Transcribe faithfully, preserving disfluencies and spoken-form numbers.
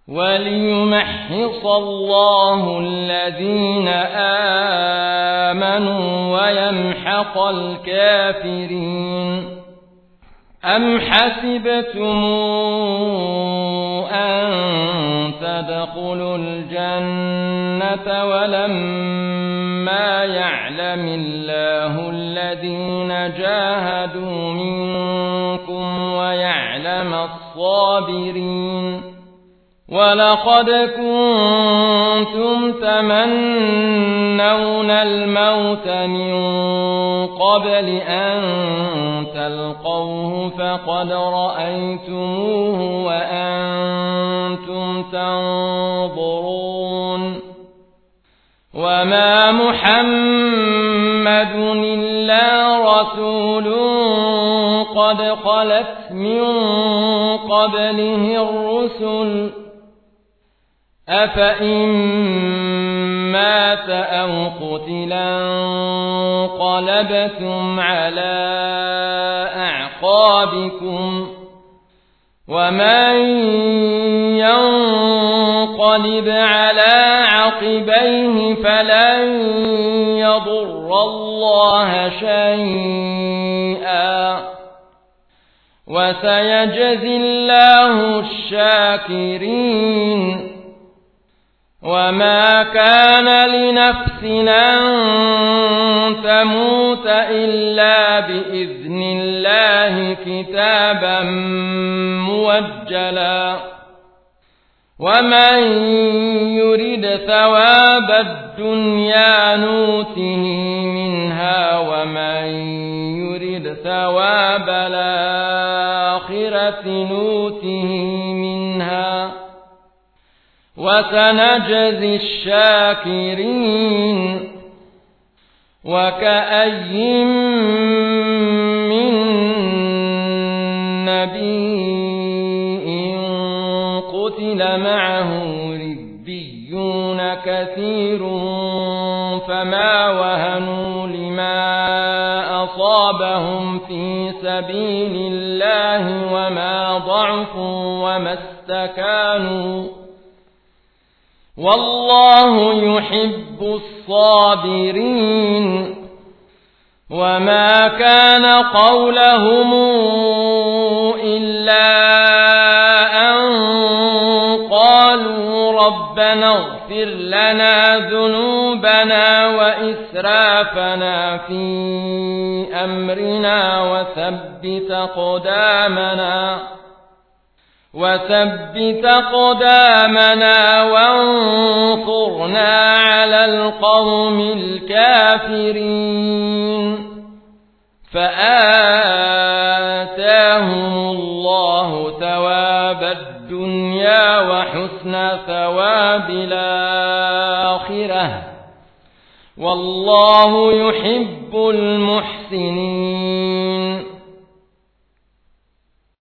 وليمحص الله الذين آمنوا ويمحق الكافرين. أم حسبتم أن تدخلوا الجنة ولما يعلم الله الذين جاهدوا منكم ويعلم الصابرين؟ ولقد كنتم تمنون الموت من قبل أن تلقوه فقد رأيتموه وأنتم تنظرون. وما محمد إلا رسول قد خلت من قبله الرسل أفإن مات أو قتلا انقلبتم على أعقابكم ومن ينقلب على عقبيه فلن يضر الله شيئا وسيجزي الله الشاكرين. وما كان لنفس أن تموت إلا بإذن الله كتابا مؤجلا. ومن يرد ثواب الدنيا نوته منها ومن يرد ثواب الآخرة نوته منها وسنجزي الشاكرين. وكأي من نبي قتل معه ربيون كثير فما وهنوا لما أصابهم في سبيل الله وما ضعفوا وما استكانوا والله يحب الصابرين. وما كان قولهم إلا أن قالوا ربنا اغفر لنا ذنوبنا وإسرافنا في أمرنا وثبت أقدامنا وثبت أقدامنا وانصرنا على القوم الكافرين. فآتاهم الله ثواب الدنيا وحسن ثواب الآخرة والله يحب المحسنين.